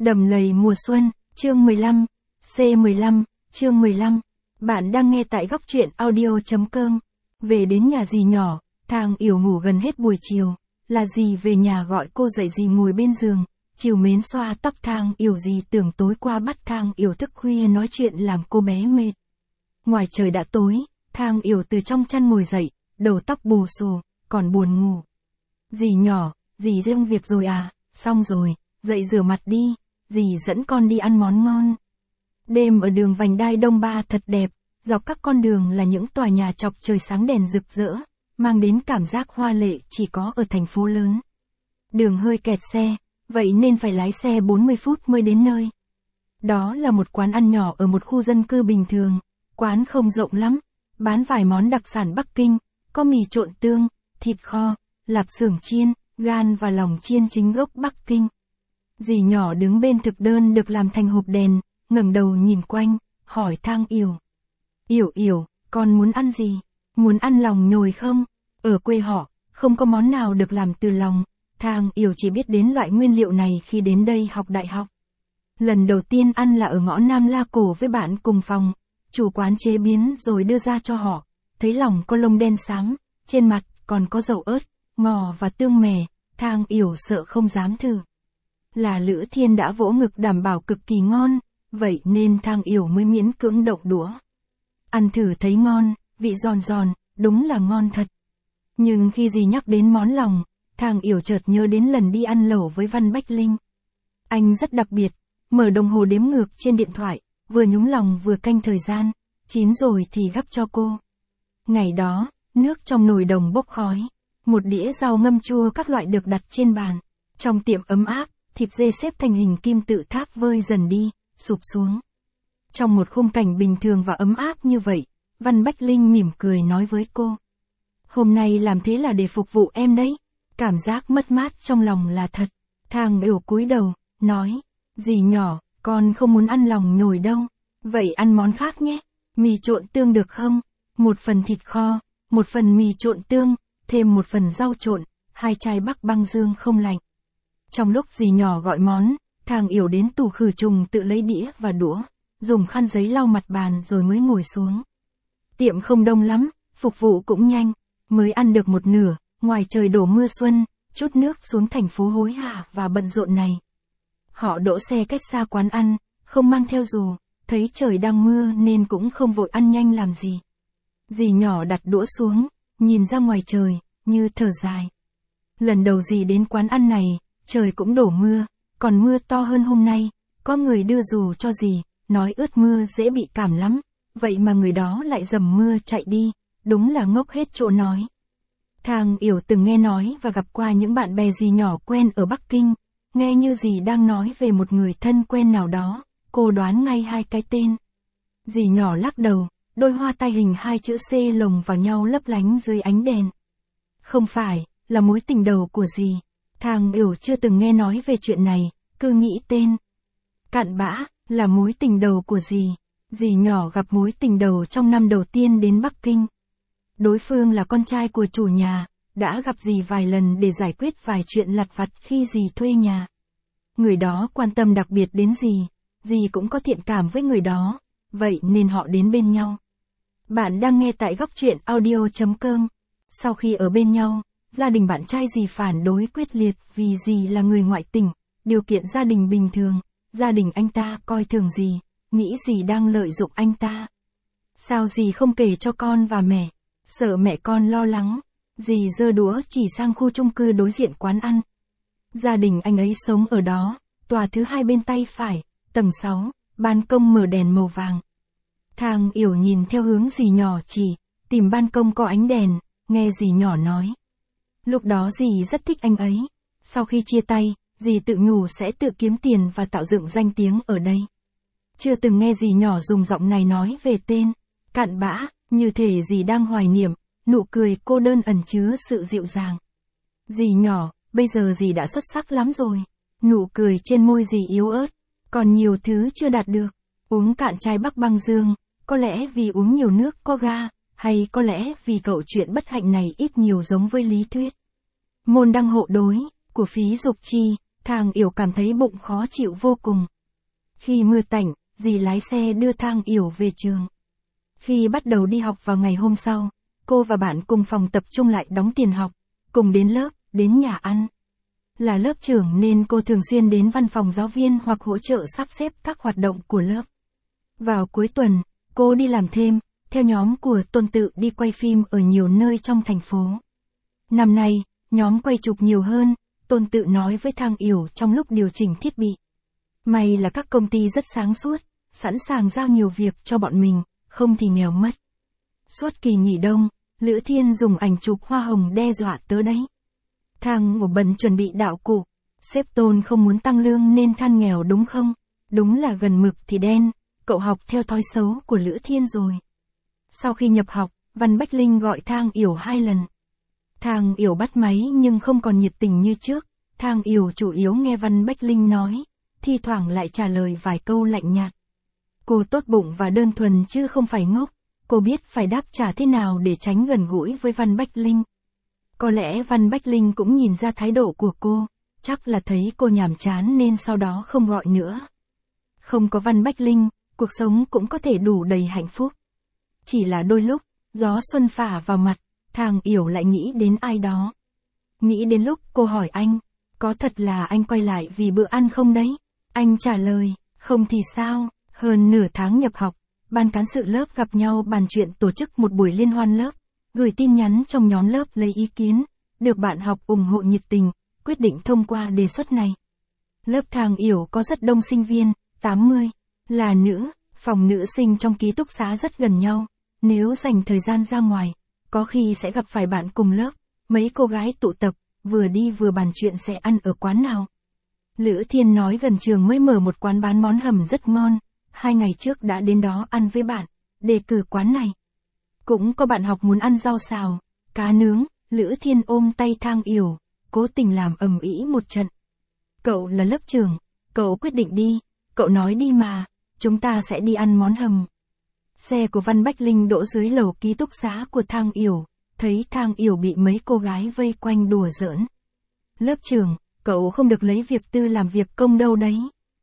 Đầm lầy mùa xuân, chương 15, C15, chương 15. Bạn đang nghe tại góc truyện audio.com. Về đến nhà dì nhỏ, Thang Yểu ngủ gần hết buổi chiều, là dì về nhà gọi cô dậy, dì ngồi bên giường, chiều mến xoa tóc Thang Yểu. Dì tưởng tối qua bắt Thang Yểu thức khuya nói chuyện làm cô bé mệt. Ngoài trời đã tối, Thang Yểu từ trong chăn ngồi dậy, đầu tóc bù xù, còn buồn ngủ. Dì nhỏ, dì dâng việc rồi à? Xong rồi, dậy rửa mặt đi, dì dẫn con đi ăn món ngon. Đêm ở đường vành đai Đông Ba thật đẹp, dọc các con đường là những tòa nhà chọc trời sáng đèn rực rỡ, mang đến cảm giác hoa lệ chỉ có ở thành phố lớn. Đường hơi kẹt xe, vậy nên phải lái xe 40 phút mới đến nơi. Đó là một quán ăn nhỏ ở một khu dân cư bình thường, quán không rộng lắm, bán vài món đặc sản Bắc Kinh, có mì trộn tương, thịt kho, lạp xưởng chiên, gan và lòng chiên chính gốc Bắc Kinh. Dì nhỏ đứng bên thực đơn được làm thành hộp đèn, ngẩng đầu nhìn quanh, hỏi Thang Yểu. Yểu, con muốn ăn gì? Muốn ăn lòng nhồi không? Ở quê họ, không có món nào được làm từ lòng. Thang Yểu chỉ biết đến loại nguyên liệu này khi đến đây học đại học. Lần đầu tiên ăn là ở ngõ Nam La Cổ với bạn cùng phòng, chủ quán chế biến rồi đưa ra cho họ. Thấy lòng có lông đen xám, trên mặt còn có dầu ớt, ngò và tương mè, Thang Yểu sợ không dám thử. Là Lữ Thiên đã vỗ ngực đảm bảo cực kỳ ngon, vậy nên Thang Yểu mới miễn cưỡng động đũa. Ăn thử thấy ngon, vị giòn giòn, đúng là ngon thật. Nhưng khi dì nhắc đến món lòng, Thang Yểu chợt nhớ đến lần đi ăn lẩu với Văn Bách Linh. Anh rất đặc biệt, mở đồng hồ đếm ngược trên điện thoại, vừa nhúng lòng vừa canh thời gian, chín rồi thì gắp cho cô. Ngày đó, nước trong nồi đồng bốc khói, một đĩa rau ngâm chua các loại được đặt trên bàn. Trong tiệm ấm áp, thịt dê xếp thành hình kim tự tháp vơi dần đi, sụp xuống. Trong một khung cảnh bình thường và ấm áp như vậy, Văn Bách Linh mỉm cười nói với cô. Hôm nay làm thế là để phục vụ em đấy. Cảm giác mất mát trong lòng là thật. Thang Yểu cúi đầu, nói. Dì nhỏ, con không muốn ăn lòng nhồi đâu. Vậy ăn món khác nhé. Mì trộn tương được không? Một phần thịt kho, một phần mì trộn tương, thêm một phần rau trộn, 2 chai Bắc Băng Dương không lạnh. Trong lúc dì nhỏ gọi món, Thang Yểu đến tủ khử trùng tự lấy đĩa và đũa, dùng khăn giấy lau mặt bàn rồi mới ngồi xuống. Tiệm không đông lắm, phục vụ cũng nhanh, mới ăn được một nửa, ngoài trời đổ mưa xuân, chút nước xuống thành phố hối hả và bận rộn này. Họ đỗ xe cách xa quán ăn, không mang theo dù, thấy trời đang mưa nên cũng không vội ăn nhanh làm gì. Dì nhỏ đặt đũa xuống, nhìn ra ngoài trời, như thở dài. Lần đầu dì đến quán ăn này, trời cũng đổ mưa, còn mưa to hơn hôm nay, có người đưa dù cho dì, nói ướt mưa dễ bị cảm lắm, vậy mà người đó lại dầm mưa chạy đi, đúng là ngốc hết chỗ nói. Thang Yểu từng nghe nói và gặp qua những bạn bè dì nhỏ quen ở Bắc Kinh, nghe như dì đang nói về một người thân quen nào đó, cô đoán ngay 2 cái tên. Dì nhỏ lắc đầu, đôi hoa tai hình 2 chữ C lồng vào nhau lấp lánh dưới ánh đèn. Không phải, là mối tình đầu của dì. Thang Yểu chưa từng nghe nói về chuyện này, cứ nghĩ tên. Cặn bã, là mối tình đầu của dì. Dì nhỏ gặp mối tình đầu trong năm đầu tiên đến Bắc Kinh. Đối phương là con trai của chủ nhà, đã gặp dì vài lần để giải quyết vài chuyện lặt vặt khi dì thuê nhà. Người đó quan tâm đặc biệt đến dì cũng có thiện cảm với người đó, vậy nên họ đến bên nhau. Bạn đang nghe tại góc truyện audio.com. Sau khi ở bên nhau, gia đình bạn trai dì phản đối quyết liệt vì dì là người ngoại tỉnh, điều kiện gia đình bình thường, gia đình anh ta coi thường dì, nghĩ dì đang lợi dụng anh ta. Sao dì không kể cho con và mẹ, sợ mẹ con lo lắng, dì giơ đũa chỉ sang khu chung cư đối diện quán ăn. Gia đình anh ấy sống ở đó, tòa thứ 2 bên tay phải, tầng 6, ban công mở đèn màu vàng. Thang Yểu nhìn theo hướng dì nhỏ chỉ, tìm ban công có ánh đèn, nghe dì nhỏ nói. Lúc đó dì rất thích anh ấy. Sau khi chia tay, dì tự nhủ sẽ tự kiếm tiền và tạo dựng danh tiếng ở đây. Chưa từng nghe dì nhỏ dùng giọng này nói về tên. Cặn bã, như thể dì đang hoài niệm, nụ cười cô đơn ẩn chứa sự dịu dàng. Dì nhỏ, bây giờ dì đã xuất sắc lắm rồi. Nụ cười trên môi dì yếu ớt, còn nhiều thứ chưa đạt được. Uống cạn chai Bắc Băng Dương, có lẽ vì uống nhiều nước có ga, hay có lẽ vì cậu chuyện bất hạnh này ít nhiều giống với lý thuyết. Môn đăng hộ đối, của Phí Dục Chi, Thang Yểu cảm thấy bụng khó chịu vô cùng. Khi mưa tạnh, dì lái xe đưa Thang Yểu về trường. Khi bắt đầu đi học vào ngày hôm sau, cô và bạn cùng phòng tập trung lại đóng tiền học, cùng đến lớp, đến nhà ăn. Là lớp trưởng nên cô thường xuyên đến văn phòng giáo viên hoặc hỗ trợ sắp xếp các hoạt động của lớp. Vào cuối tuần, cô đi làm thêm, theo nhóm của Tôn Tự đi quay phim ở nhiều nơi trong thành phố. Năm nay, nhóm quay chụp nhiều hơn, Tôn Tự nói với Thang Yểu trong lúc điều chỉnh thiết bị. May là các công ty rất sáng suốt, sẵn sàng giao nhiều việc cho bọn mình, không thì nghèo mất. Suốt kỳ nghỉ đông, Lữ Thiên dùng ảnh chụp hoa hồng đe dọa tớ đấy. Thang Ngộ bận chuẩn bị đạo cụ, sếp Tôn không muốn tăng lương nên than nghèo đúng không? Đúng là gần mực thì đen, cậu học theo thói xấu của Lữ Thiên rồi. Sau khi nhập học, Văn Bách Linh gọi Thang Yểu 2 lần. Thang Yểu bắt máy nhưng không còn nhiệt tình như trước, Thang Yểu chủ yếu nghe Văn Bách Linh nói, thi thoảng lại trả lời vài câu lạnh nhạt. Cô tốt bụng và đơn thuần chứ không phải ngốc, cô biết phải đáp trả thế nào để tránh gần gũi với Văn Bách Linh. Có lẽ Văn Bách Linh cũng nhìn ra thái độ của cô, chắc là thấy cô nhàm chán nên sau đó không gọi nữa. Không có Văn Bách Linh, cuộc sống cũng có thể đủ đầy hạnh phúc. Chỉ là đôi lúc, gió xuân phả vào mặt, Thang Yểu lại nghĩ đến ai đó. Nghĩ đến lúc cô hỏi anh, có thật là anh quay lại vì bữa ăn không đấy? Anh trả lời, không thì sao? Hơn nửa tháng nhập học, ban cán sự lớp gặp nhau bàn chuyện tổ chức một buổi liên hoan lớp, gửi tin nhắn trong nhóm lớp lấy ý kiến, được bạn học ủng hộ nhiệt tình, quyết định thông qua đề xuất này. Lớp Thang Yểu có rất đông sinh viên, 80, là nữ, phòng nữ sinh trong ký túc xá rất gần nhau, nếu dành thời gian ra ngoài, có khi sẽ gặp phải bạn cùng lớp, mấy cô gái tụ tập, vừa đi vừa bàn chuyện sẽ ăn ở quán nào. Lữ Thiên nói gần trường mới mở một quán bán món hầm rất ngon, 2 ngày trước đã đến đó ăn với bạn, đề cử quán này. Cũng có bạn học muốn ăn rau xào, cá nướng, Lữ Thiên ôm tay Thang Yểu, cố tình làm ầm ĩ một trận. Cậu là lớp trưởng, cậu quyết định đi, cậu nói đi mà, chúng ta sẽ đi ăn món hầm. Xe của Văn Bách Linh đỗ dưới lầu ký túc xá của Thang Yểu, thấy Thang Yểu bị mấy cô gái vây quanh đùa giỡn. Lớp trưởng, cậu không được lấy việc tư làm việc công đâu đấy.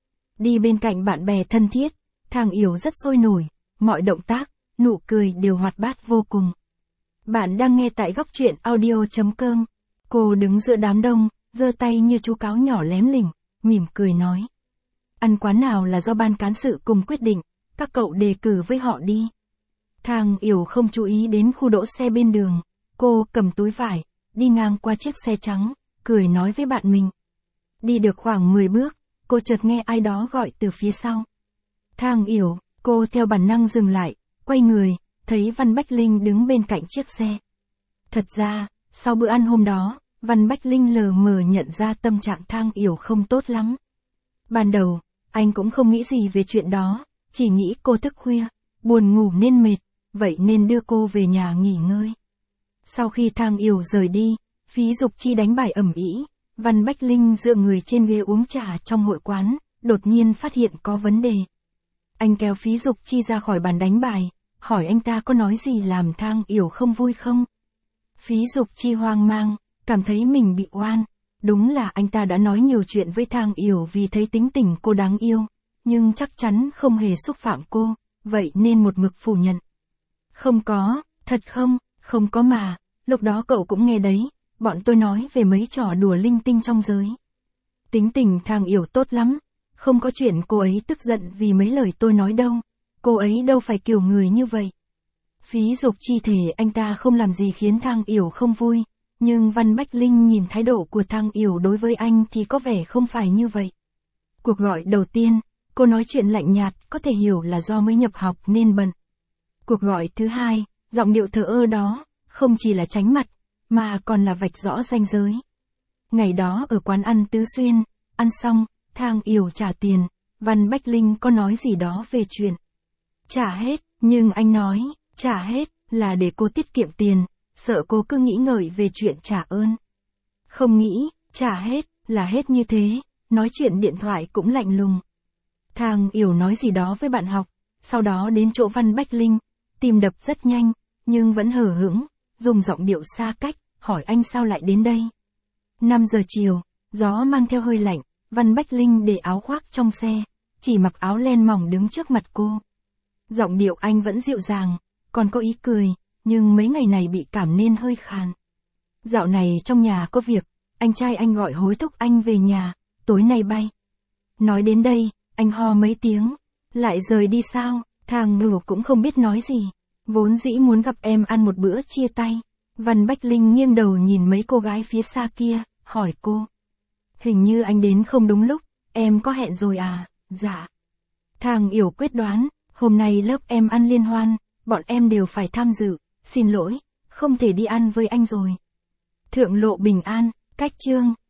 Đi bên cạnh bạn bè thân thiết, Thang Yểu rất sôi nổi, mọi động tác, nụ cười đều hoạt bát vô cùng. Bạn đang nghe tại góc truyện audio.com. Cô đứng giữa đám đông, giơ tay như chú cáo nhỏ lém lỉnh, mỉm cười nói. Ăn quán nào là do ban cán sự cùng quyết định, các cậu đề cử với họ đi. Thang Yểu không chú ý đến khu đỗ xe bên đường, cô cầm túi vải, đi ngang qua chiếc xe trắng, cười nói với bạn mình. Đi được khoảng 10 bước, cô chợt nghe ai đó gọi từ phía sau. Thang Yểu, cô theo bản năng dừng lại, quay người, thấy Văn Bách Linh đứng bên cạnh chiếc xe. Thật ra, sau bữa ăn hôm đó, Văn Bách Linh lờ mờ nhận ra tâm trạng Thang Yểu không tốt lắm. Ban đầu, anh cũng không nghĩ gì về chuyện đó, chỉ nghĩ cô thức khuya, buồn ngủ nên mệt, vậy nên đưa cô về nhà nghỉ ngơi. Sau khi Thang Yểu rời đi, Phí Dục Chi đánh bài ầm ĩ, Văn Bách Linh dựa người trên ghế uống trà trong hội quán, đột nhiên phát hiện có vấn đề. Anh kéo Phí Dục Chi ra khỏi bàn đánh bài, hỏi anh ta có nói gì làm Thang Yểu không vui không? Phí Dục Chi hoang mang, cảm thấy mình bị oan. Đúng là anh ta đã nói nhiều chuyện với Thang Yểu vì thấy tính tình cô đáng yêu, nhưng chắc chắn không hề xúc phạm cô, vậy nên một mực phủ nhận. Không có, thật không, không có mà, lúc đó cậu cũng nghe đấy, bọn tôi nói về mấy trò đùa linh tinh trong giới. Tính tình Thang Yểu tốt lắm, không có chuyện cô ấy tức giận vì mấy lời tôi nói đâu, cô ấy đâu phải kiểu người như vậy. Phí Dục Chi thề anh ta không làm gì khiến Thang Yểu không vui, nhưng Văn Bách Linh nhìn thái độ của Thang Yểu đối với anh thì có vẻ không phải như vậy. Cuộc gọi đầu tiên, cô nói chuyện lạnh nhạt, có thể hiểu là do mới nhập học nên bận. Cuộc gọi thứ hai, giọng điệu thờ ơ đó, không chỉ là tránh mặt, mà còn là vạch rõ ranh giới. Ngày đó ở quán ăn Tứ Xuyên, ăn xong, Thang Yểu trả tiền, Văn Bách Linh có nói gì đó về chuyện trả hết, nhưng anh nói, trả hết, là để cô tiết kiệm tiền, sợ cô cứ nghĩ ngợi về chuyện trả ơn. Không nghĩ, trả hết, là hết như thế, nói chuyện điện thoại cũng lạnh lùng. Thang Yểu nói gì đó với bạn học, sau đó đến chỗ Văn Bách Linh, tim đập rất nhanh, nhưng vẫn hờ hững, dùng giọng điệu xa cách, hỏi anh sao lại đến đây. 5 giờ chiều, gió mang theo hơi lạnh, Văn Bách Linh để áo khoác trong xe, chỉ mặc áo len mỏng đứng trước mặt cô. Giọng điệu anh vẫn dịu dàng, còn có ý cười, nhưng mấy ngày này bị cảm nên hơi khàn. Dạo này trong nhà có việc, anh trai anh gọi hối thúc anh về nhà, tối nay bay. Nói đến đây, anh ho mấy tiếng, lại rời đi sao, thằng Ngưu cũng không biết nói gì. Vốn dĩ muốn gặp em ăn một bữa chia tay. Văn Bách Linh nghiêng đầu nhìn mấy cô gái phía xa kia, hỏi cô. Hình như anh đến không đúng lúc, em có hẹn rồi à? Dạ. Thằng Yểu quyết đoán, hôm nay lớp em ăn liên hoan, bọn em đều phải tham dự, xin lỗi, không thể đi ăn với anh rồi. Thượng Lộ Bình An, cách chương